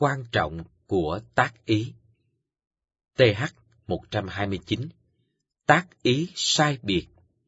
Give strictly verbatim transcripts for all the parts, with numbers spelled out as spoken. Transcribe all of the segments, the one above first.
quan trọng của tác ý. tê hát một trăm hai mươi chín. Tác ý sai biệt.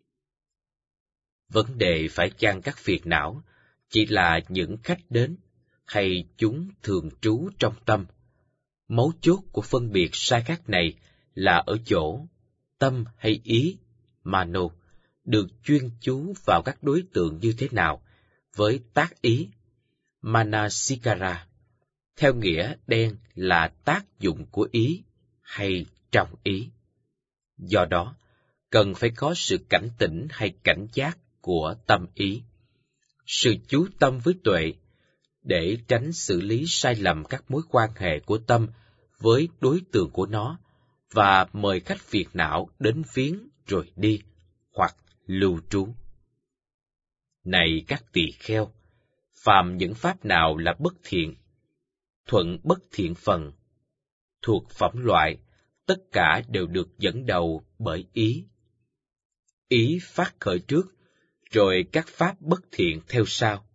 Vấn đề phải chăng các phiền não chỉ là những khách đến, hay chúng thường trú trong tâm? Mấu chốt của phân biệt sai khác này là ở chỗ tâm hay ý, mano, được chuyên chú vào các đối tượng như thế nào với tác ý, manasikara, theo nghĩa đen là tác dụng của ý hay trong ý. Do đó, cần phải có sự cảnh tỉnh hay cảnh giác của tâm ý, sự chú tâm với tuệ, để tránh xử lý sai lầm các mối quan hệ của tâm với đối tượng của nó, và mời khách phiền não đến viếng rồi đi, hoặc lưu trú. Này các tỳ kheo, phàm những pháp nào là bất thiện, thuận bất thiện phần, thuộc phẩm loại, tất cả đều được dẫn đầu bởi ý. Ý phát khởi trước, rồi các pháp bất thiện theo sau.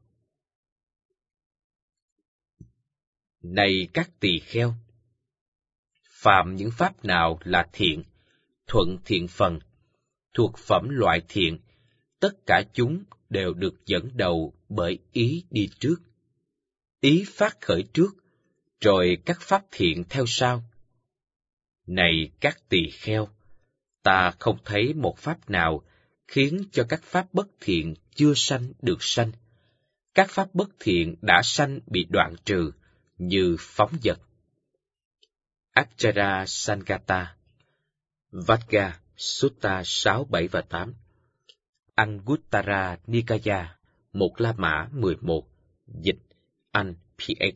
Này các tỳ kheo, phàm những pháp nào là thiện, thuận thiện phần, thuộc phẩm loại thiện, tất cả chúng đều được dẫn đầu bởi ý đi trước. Ý phát khởi trước, rồi các pháp thiện theo sau. Này các tỳ kheo, ta không thấy một pháp nào khiến cho các pháp bất thiện chưa sanh được sanh. Các pháp bất thiện đã sanh bị đoạn trừ, như phóng dật. Acchara Sankata, Vagga Sutta sáu, bảy và tám, Anguttara Nikaya, một La Mã mười một, dịch Anh pê hát.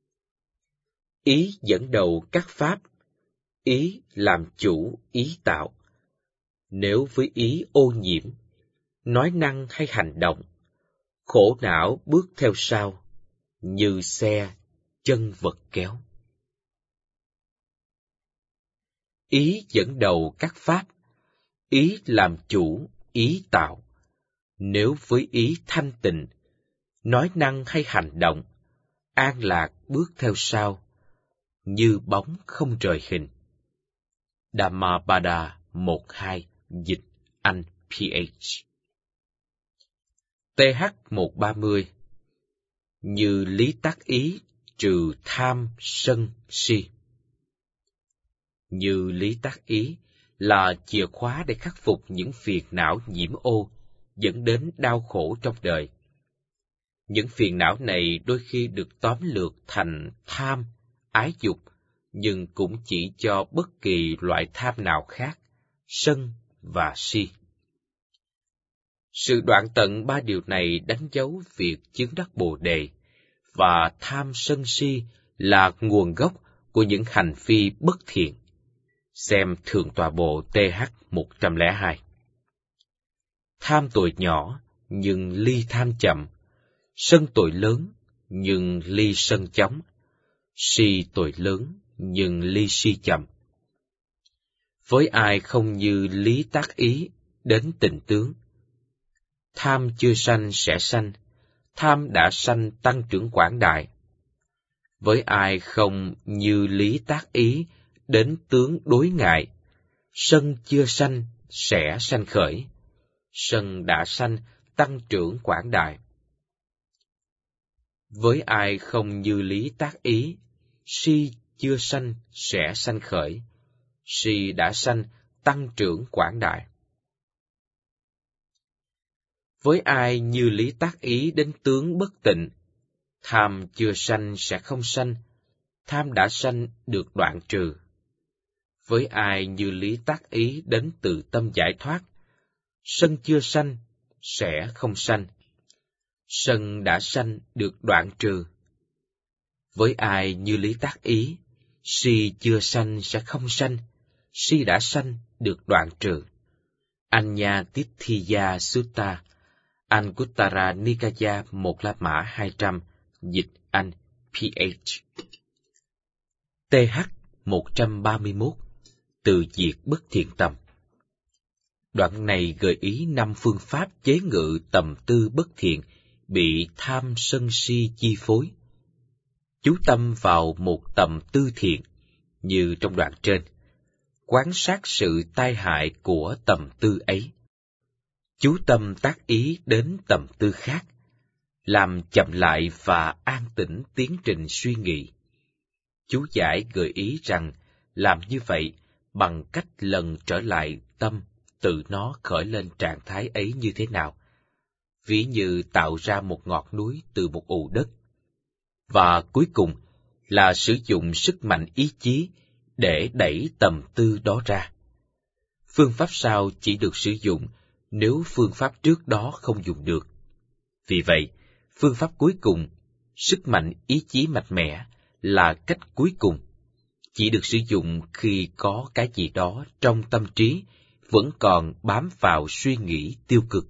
Ý dẫn đầu các pháp, ý làm chủ ý tạo. Nếu với ý ô nhiễm, nói năng hay hành động, khổ não bước theo sau, như xe chân vật kéo. Ý dẫn đầu các pháp, ý làm chủ ý tạo. Nếu với ý thanh tịnh, nói năng hay hành động, an lạc bước theo sau, như bóng không rời hình. Dhammapada một hai, dịch Anh pê hát. tê hát một ba mươi. Như lý tác ý trừ tham sân si. Như lý tác ý là chìa khóa để khắc phục những phiền não nhiễm ô, dẫn đến đau khổ trong đời. Những phiền não này đôi khi được tóm lược thành tham, ái dục, nhưng cũng chỉ cho bất kỳ loại tham nào khác, sân và si. Sự đoạn tận ba điều này đánh dấu việc chứng đắc Bồ Đề, và tham sân si là nguồn gốc của những hành vi bất thiện. Xem Thượng Tọa Bộ tê hát một trăm lẻ hai. Tham tội nhỏ, nhưng ly tham chậm. Sân tội lớn, nhưng ly sân chóng. Si tội lớn, nhưng ly si chậm. Với ai không như lý tác ý đến tình tướng, tham chưa sanh sẽ sanh, tham đã sanh tăng trưởng quảng đại. Với ai không như lý tác ý đến tướng đối ngại, sân chưa sanh sẽ sanh khởi, sân đã sanh tăng trưởng quảng đại. Với ai không như lý tác ý, si chưa sanh sẽ sanh khởi, si đã sanh tăng trưởng quảng đại. Với ai như lý tác ý đến tướng bất tịnh, tham chưa sanh sẽ không sanh, tham đã sanh được đoạn trừ. Với ai như lý tác ý đến từ tâm giải thoát, sân chưa sanh sẽ không sanh, sân đã sanh được đoạn trừ. Với ai như lý tác ý, si chưa sanh sẽ không sanh, si đã sanh được đoạn trừ. Anya Tithiya Sutta, Anguttara Nikaya một La Mã hai trăm, dịch Anh pê hát. tê hát một trăm ba mươi mốt. Từ diệt bất thiện tâm. Đoạn này gợi ý năm phương pháp chế ngự tầm tư bất thiện bị tham sân si chi phối. Chú tâm vào một tầm tư thiện, như trong đoạn trên, quán sát sự tai hại của tầm tư ấy. Chú tâm tác ý đến tầm tư khác, làm chậm lại và an tĩnh tiến trình suy nghĩ. Chú giải gợi ý rằng làm như vậy bằng cách lần trở lại tâm tự nó khởi lên trạng thái ấy như thế nào, ví như tạo ra một ngọn núi từ một ụ đất. Và cuối cùng là sử dụng sức mạnh ý chí để đẩy tầm tư đó ra. Phương pháp sau chỉ được sử dụng nếu phương pháp trước đó không dùng được. Vì vậy, phương pháp cuối cùng, sức mạnh ý chí mạnh mẽ, là cách cuối cùng, chỉ được sử dụng khi có cái gì đó trong tâm trí vẫn còn bám vào suy nghĩ tiêu cực.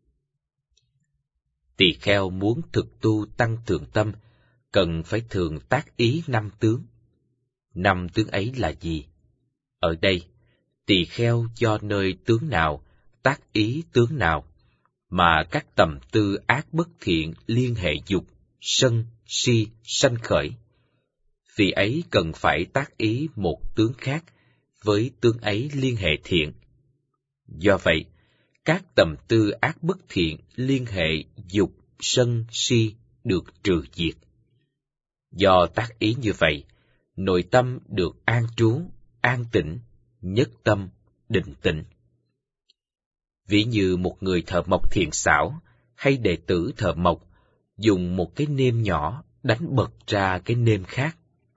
Tỳ kheo muốn thực tu tăng thượng tâm, cần phải thường tác ý năm tướng. Năm tướng ấy là gì? Ở đây, tỳ kheo do nơi tướng nào, tác ý tướng nào, mà các tầm tư ác bất thiện liên hệ dục, sân, si, sanh khởi. Vì ấy cần phải tác ý một tướng khác với tướng ấy liên hệ thiện. Do vậy, các tầm tư ác bất thiện liên hệ dục, sân, si được trừ diệt. Do tác ý như vậy, nội tâm được an trú, an tĩnh, nhất tâm, định tĩnh. Ví như một người thợ mộc thiện xảo hay đệ tử thợ mộc dùng một cái nêm nhỏ đánh bật ra cái nêm khác.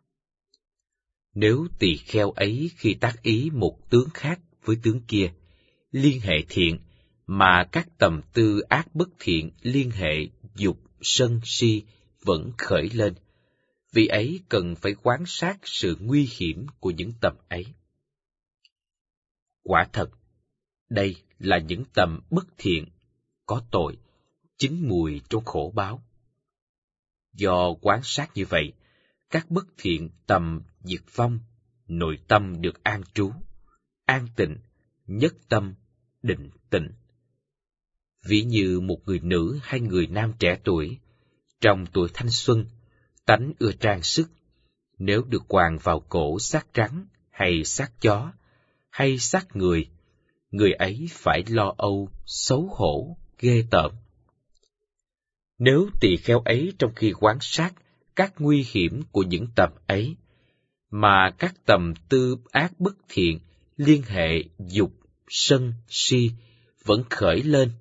Nếu tỳ kheo ấy khi tác ý một tướng khác với tướng kia, liên hệ thiện, mà các tầm tư ác bất thiện liên hệ dục, sân, si vẫn khởi lên, vì ấy cần phải quan sát sự nguy hiểm của những tầm ấy. Quả thật, đây là những tầm bất thiện, có tội, chín mùi trong khổ báo. Do quan sát như vậy, các bất thiện tầm diệt vong, nội tâm được an trú, an tịnh, nhất tâm, định tĩnh. Ví như một người nữ hay người nam trẻ tuổi, trong tuổi thanh xuân, tánh ưa trang sức, nếu được quàng vào cổ xác rắn hay xác chó, hay xác người, người ấy phải lo âu, xấu hổ, ghê tởm. Nếu tỳ kheo ấy trong khi quan sát các nguy hiểm của những tầm ấy, mà các tầm tư ác bất thiện liên hệ dục, sân, si vẫn khởi lên,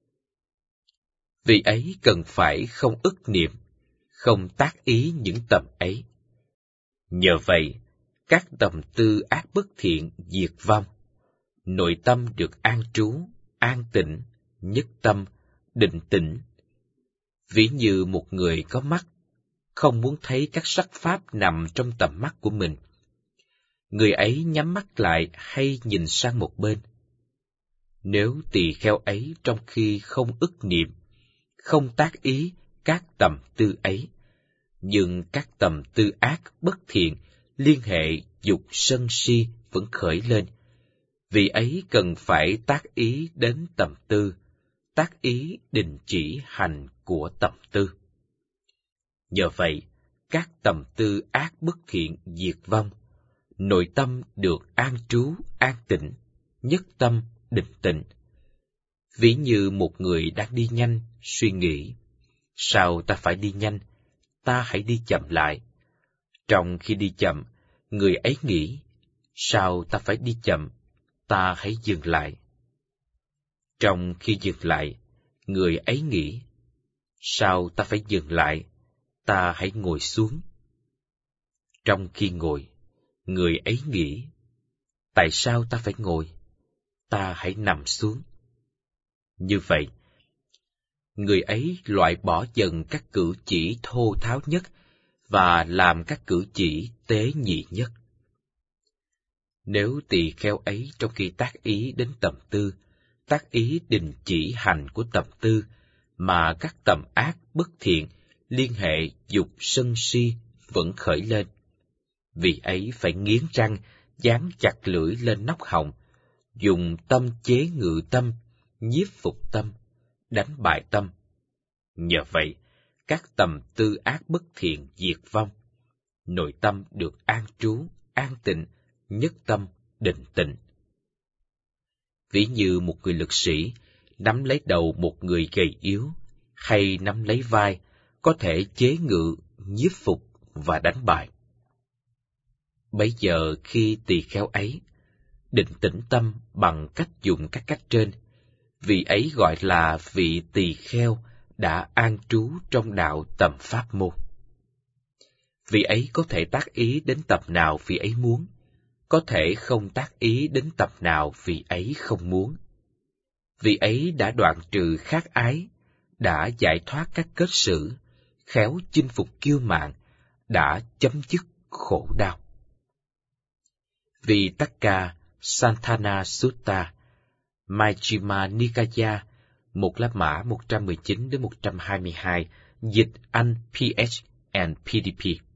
vì ấy cần phải không ức niệm, không tác ý những tầm ấy. Nhờ vậy, các tầm tư ác bất thiện diệt vong, nội tâm được an trú, an tịnh, nhất tâm, định tĩnh. Ví như một người có mắt, không muốn thấy các sắc pháp nằm trong tầm mắt của mình. Người ấy nhắm mắt lại hay nhìn sang một bên. Nếu tỳ kheo ấy trong khi không ức niệm, không tác ý các tầm tư ấy, nhưng các tầm tư ác bất thiện liên hệ dục sân si vẫn khởi lên, vì ấy cần phải tác ý đến tầm tư, tác ý đình chỉ hành của tầm tư. Nhờ vậy, các tầm tư ác bất thiện diệt vong, nội tâm được an trú, an tịnh, nhất tâm, định tĩnh. Ví như một người đang đi nhanh, suy nghĩ, sao ta phải đi nhanh, ta hãy đi chậm lại. Trong khi đi chậm, người ấy nghĩ, sao ta phải đi chậm, ta hãy dừng lại. Trong khi dừng lại, người ấy nghĩ, sao ta phải dừng lại, ta hãy ngồi xuống. Trong khi ngồi, người ấy nghĩ, tại sao ta phải ngồi, ta hãy nằm xuống. Như vậy, người ấy loại bỏ dần các cử chỉ thô tháo nhất và làm các cử chỉ tế nhị nhất. Nếu tỳ kheo ấy trong khi tác ý đến tầm tư, tác ý đình chỉ hành của tầm tư, mà các tầm ác bất thiện liên hệ dục sân si vẫn khởi lên, vì ấy phải nghiến răng, dán chặt lưỡi lên nóc họng, dùng tâm chế ngự tâm, nhiếp phục tâm, đánh bại tâm. Nhờ vậy, các tầm tư ác bất thiện diệt vong, nội tâm được an trú, an tịnh, nhất tâm, định tịnh. Ví như một người lực sĩ nắm lấy đầu một người gầy yếu, hay nắm lấy vai, có thể chế ngự, nhiếp phục và đánh bại. Bấy giờ khi tỳ kheo ấy định tĩnh tâm bằng cách dùng các cách trên, vị ấy gọi là vị tỳ kheo đã an trú trong đạo tầm pháp môn. Vị ấy có thể tác ý đến tập nào vị ấy muốn, có thể không tác ý đến tập nào vị ấy không muốn. Vị ấy đã đoạn trừ khát ái, đã giải thoát các kết sử, khéo chinh phục kiêu mạn, đã chấm dứt khổ đau. Vì Takka Santana Sutta, Majjhima Nikaya, một La Mã một trăm mười chín đến một trăm hai mươi hai, dịch Anh P H and P D P.